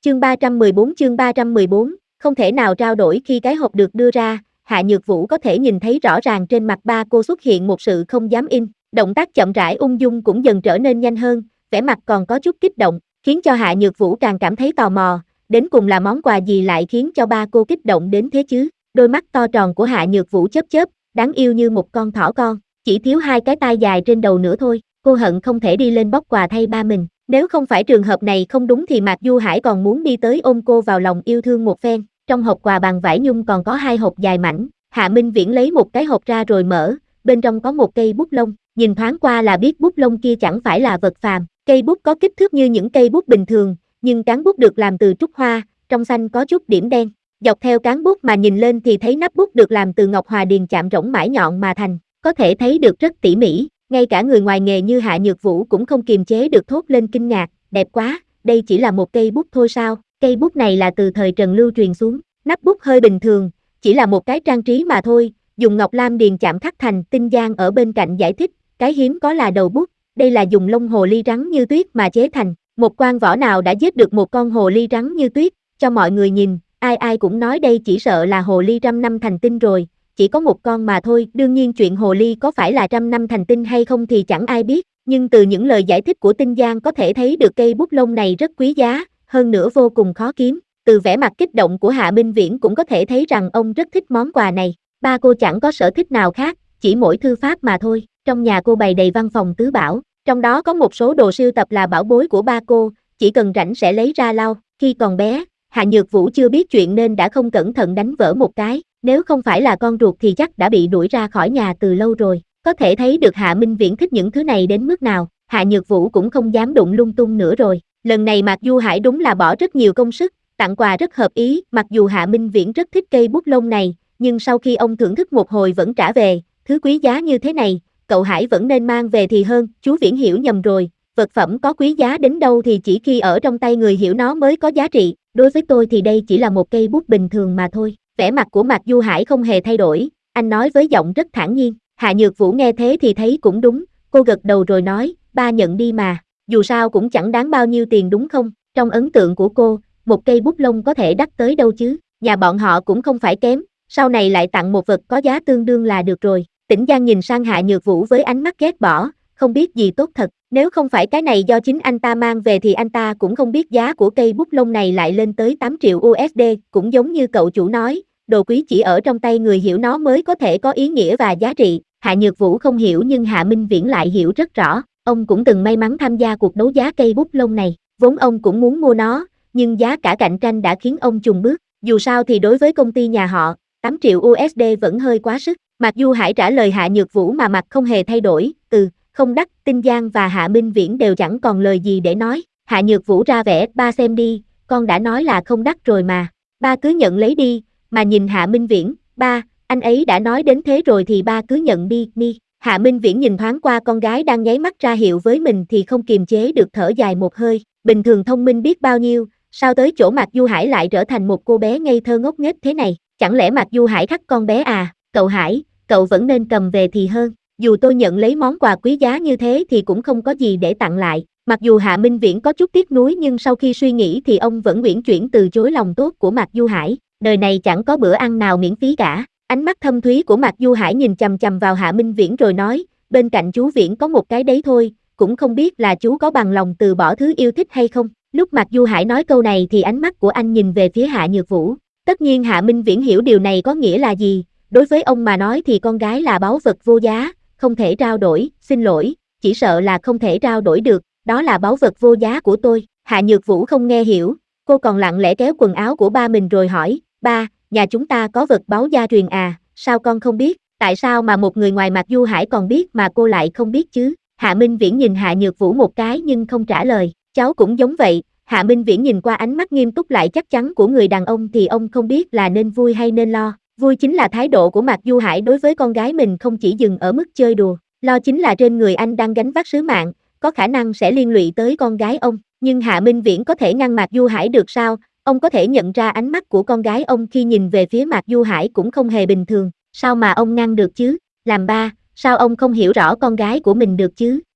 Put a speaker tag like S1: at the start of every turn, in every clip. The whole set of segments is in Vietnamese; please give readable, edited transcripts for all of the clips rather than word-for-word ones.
S1: Chương 314, không thể nào trao đổi. Khi cái hộp được đưa ra, Hạ Nhược Vũ có thể nhìn thấy rõ ràng trên mặt ba cô xuất hiện một sự không dám in, động tác chậm rãi ung dung cũng dần trở nên nhanh hơn, vẻ mặt còn có chút kích động, khiến cho Hạ Nhược Vũ càng cảm thấy tò mò, đến cùng là món quà gì lại khiến cho ba cô kích động đến thế chứ? Đôi mắt to tròn của Hạ Nhược Vũ chớp chớp, đáng yêu như một con thỏ con, chỉ thiếu hai cái tai dài trên đầu nữa thôi, cô hận không thể đi lên bóc quà thay ba mình. Nếu không phải trường hợp này không đúng thì Mạc Du Hải còn muốn đi tới ôm cô vào lòng yêu thương một phen. Trong hộp quà bằng vải nhung còn có hai hộp dài mảnh, Hạ Minh Viễn lấy một cái hộp ra rồi mở, bên trong có một cây bút lông, nhìn thoáng qua là biết bút lông kia chẳng phải là vật phàm, cây bút có kích thước như những cây bút bình thường, nhưng cán bút được làm từ trúc hoa, trong xanh có chút điểm đen. Dọc theo cán bút mà nhìn lên thì thấy nắp bút được làm từ ngọc hòa điền chạm rỗng mãi nhọn mà thành, có thể thấy được rất tỉ mỉ, ngay cả người ngoài nghề như Hạ Nhược Vũ cũng không kiềm chế được thốt lên kinh ngạc, đẹp quá, đây chỉ là một cây bút thôi sao? Cây bút này là từ thời Trần lưu truyền xuống, nắp bút hơi bình thường, chỉ là một cái trang trí mà thôi, dùng ngọc lam điền chạm khắc thành. Tinh Giang ở bên cạnh giải thích, cái hiếm có là đầu bút, đây là dùng lông hồ ly trắng như tuyết mà chế thành, một quan võ nào đã giết được một con hồ ly trắng như tuyết, cho mọi người nhìn, ai ai cũng nói đây chỉ sợ là hồ ly 100 năm thành tinh rồi, chỉ có một con mà thôi, đương nhiên chuyện hồ ly có phải là 100 năm thành tinh hay không thì chẳng ai biết, nhưng từ những lời giải thích của Tinh Giang có thể thấy được cây bút lông này rất quý giá, hơn nữa vô cùng khó kiếm, từ vẻ mặt kích động của Hạ Minh Viễn cũng có thể thấy rằng ông rất thích món quà này, ba cô chẳng có sở thích nào khác, chỉ mỗi thư pháp mà thôi, trong nhà cô bày đầy văn phòng tứ bảo, trong đó có một số đồ sưu tập là bảo bối của ba cô, chỉ cần rảnh sẽ lấy ra lau, khi còn bé, Hạ Nhược Vũ chưa biết chuyện nên đã không cẩn thận đánh vỡ một cái, nếu không phải là con ruột thì chắc đã bị đuổi ra khỏi nhà từ lâu rồi, có thể thấy được Hạ Minh Viễn thích những thứ này đến mức nào, Hạ Nhược Vũ cũng không dám đụng lung tung nữa rồi, lần này Mạc Du Hải đúng là bỏ rất nhiều công sức, tặng quà rất hợp ý, mặc dù Hạ Minh Viễn rất thích cây bút lông này, nhưng sau khi ông thưởng thức một hồi vẫn trả về, thứ quý giá như thế này, cậu Hải vẫn nên mang về thì hơn, chú Viễn hiểu nhầm rồi, vật phẩm có quý giá đến đâu thì chỉ khi ở trong tay người hiểu nó mới có giá trị, đối với tôi thì đây chỉ là một cây bút bình thường mà thôi. Vẻ mặt của Mạc Du Hải không hề thay đổi, anh nói với giọng rất thản nhiên, Hạ Nhược Vũ nghe thế thì thấy cũng đúng, cô gật đầu rồi nói, ba nhận đi mà, dù sao cũng chẳng đáng bao nhiêu tiền đúng không, trong ấn tượng của cô, một cây bút lông có thể đắt tới đâu chứ, nhà bọn họ cũng không phải kém, sau này lại tặng một vật có giá tương đương là được rồi. Tĩnh Giang nhìn sang Hạ Nhược Vũ với ánh mắt ghét bỏ, không biết gì tốt thật, nếu không phải cái này do chính anh ta mang về thì anh ta cũng không biết giá của cây bút lông này lại lên tới 8 triệu USD, cũng giống như cậu chủ nói, đồ quý chỉ ở trong tay người hiểu nó mới có thể có ý nghĩa và giá trị. Hạ Nhược Vũ không hiểu nhưng Hạ Minh Viễn lại hiểu rất rõ, ông cũng từng may mắn tham gia cuộc đấu giá cây bút lông này, vốn ông cũng muốn mua nó, nhưng giá cả cạnh tranh đã khiến ông chùn bước, dù sao thì đối với công ty nhà họ, 8 triệu USD vẫn hơi quá sức. Mạc Du Hải trả lời Hạ Nhược Vũ mà mặt không hề thay đổi, không đắt. Tinh Giang và Hạ Minh Viễn đều chẳng còn lời gì để nói, Hạ Nhược Vũ ra vẻ, ba xem đi, con đã nói là không đắt rồi mà, ba cứ nhận lấy đi, mà nhìn Hạ Minh Viễn, ba, anh ấy đã nói đến thế rồi thì ba cứ nhận đi. Hạ Minh Viễn nhìn thoáng qua con gái đang nháy mắt ra hiệu với mình thì không kiềm chế được thở dài một hơi, bình thường thông minh biết bao nhiêu, sao tới chỗ Mạc Du Hải lại trở thành một cô bé ngây thơ ngốc nghếch thế này, chẳng lẽ Mạc Du Hải khắc con bé à, cậu Hải, cậu vẫn nên cầm về thì hơn, dù tôi nhận lấy món quà quý giá như thế thì cũng không có gì để tặng lại. Mặc dù Hạ Minh Viễn có chút tiếc nuối nhưng sau khi suy nghĩ thì ông vẫn uyển chuyển từ chối lòng tốt của Mạc Du Hải, đời này chẳng có bữa ăn nào miễn phí cả. Ánh mắt thâm thúy của Mạc Du Hải nhìn chằm chằm vào Hạ Minh Viễn rồi nói, bên cạnh chú Viễn có một cái đấy thôi, cũng không biết là chú có bằng lòng từ bỏ thứ yêu thích hay không. Lúc Mạc Du Hải nói câu này thì ánh mắt của anh nhìn về phía Hạ Nhược Vũ. Tất nhiên Hạ Minh Viễn hiểu điều này có nghĩa là gì, đối với ông mà nói thì con gái là báu vật vô giá, không thể trao đổi, xin lỗi, chỉ sợ là không thể trao đổi được, đó là báu vật vô giá của tôi. Hạ Nhược Vũ không nghe hiểu, cô còn lặng lẽ kéo quần áo của ba mình rồi hỏi, ba, nhà chúng ta có vật báu gia truyền à, sao con không biết, tại sao mà một người ngoài Mạc Du Hải còn biết mà cô lại không biết chứ? Hạ Minh Viễn nhìn Hạ Nhược Vũ một cái nhưng không trả lời, cháu cũng giống vậy. Hạ Minh Viễn nhìn qua ánh mắt nghiêm túc lại chắc chắn của người đàn ông thì ông không biết là nên vui hay nên lo. Vui chính là thái độ của Mạc Du Hải đối với con gái mình không chỉ dừng ở mức chơi đùa, lo chính là trên người anh đang gánh vác sứ mạng, có khả năng sẽ liên lụy tới con gái ông, nhưng Hạ Minh Viễn có thể ngăn Mạc Du Hải được sao? Ông có thể nhận ra ánh mắt của con gái ông khi nhìn về phía Mạc Du Hải cũng không hề bình thường, sao mà ông ngăn được chứ? Làm ba, sao ông không hiểu rõ con gái của mình được chứ?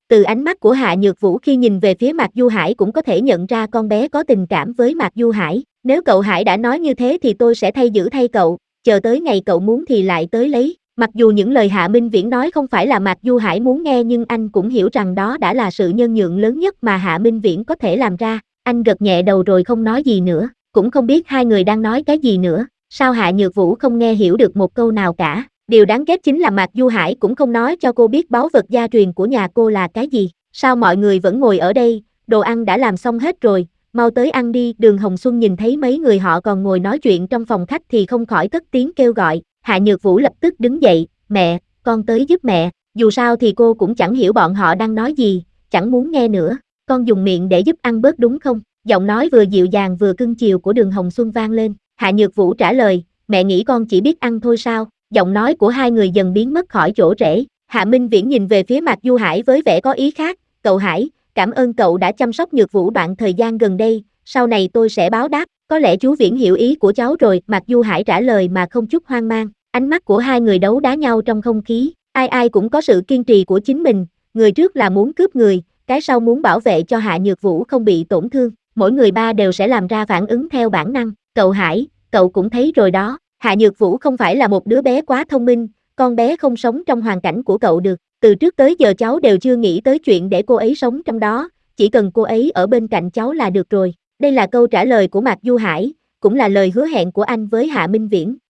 S1: Từ ánh mắt của Hạ Nhược Vũ khi nhìn về phía Mạc Du Hải cũng có thể nhận ra con bé có tình cảm với Mạc Du Hải. Nếu cậu Hải đã nói như thế thì tôi sẽ thay giữ thay cậu, chờ tới ngày cậu muốn thì lại tới lấy. Mặc dù những lời Hạ Minh Viễn nói không phải là Mạc Du Hải muốn nghe nhưng anh cũng hiểu rằng đó đã là sự nhân nhượng lớn nhất mà Hạ Minh Viễn có thể làm ra. Anh gật nhẹ đầu rồi không nói gì nữa, cũng không biết hai người đang nói cái gì nữa. Sao Hạ Nhược Vũ không nghe hiểu được một câu nào cả? Điều đáng ghét chính là Mạc Du Hải cũng không nói cho cô biết báu vật gia truyền của nhà cô là cái gì. Sao mọi người vẫn ngồi ở đây, đồ ăn đã làm xong hết rồi, mau tới ăn đi. Đường Hồng Xuân nhìn thấy mấy người họ còn ngồi nói chuyện trong phòng khách thì không khỏi cất tiếng kêu gọi. Hạ Nhược Vũ lập tức đứng dậy, mẹ, con tới giúp mẹ, dù sao thì cô cũng chẳng hiểu bọn họ đang nói gì, chẳng muốn nghe nữa, con dùng miệng để giúp ăn bớt đúng không? Giọng nói vừa dịu dàng vừa cưng chiều của Đường Hồng Xuân vang lên. Hạ Nhược Vũ trả lời, mẹ nghĩ con chỉ biết ăn thôi sao? Giọng nói của hai người dần biến mất khỏi chỗ rễ. Hạ Minh Viễn nhìn về phía Mạc Du Hải với vẻ có ý khác, cậu Hải, cảm ơn cậu đã chăm sóc Nhược Vũ đoạn thời gian gần đây, sau này tôi sẽ báo đáp, có lẽ chú Viễn hiểu ý của cháu rồi. Mạc Du Hải trả lời mà không chút hoang mang, ánh mắt của hai người đấu đá nhau trong không khí, ai ai cũng có sự kiên trì của chính mình, người trước là muốn cướp người, cái sau muốn bảo vệ cho Hạ Nhược Vũ không bị tổn thương, mỗi người ba đều sẽ làm ra phản ứng theo bản năng. Cậu Hải, cậu cũng thấy rồi đó, Hạ Nhược Vũ không phải là một đứa bé quá thông minh, con bé không sống trong hoàn cảnh của cậu được, từ trước tới giờ cháu đều chưa nghĩ tới chuyện để cô ấy sống trong đó, chỉ cần cô ấy ở bên cạnh cháu là được rồi. Đây là câu trả lời của Mạc Du Hải, cũng là lời hứa hẹn của anh với Hạ Minh Viễn.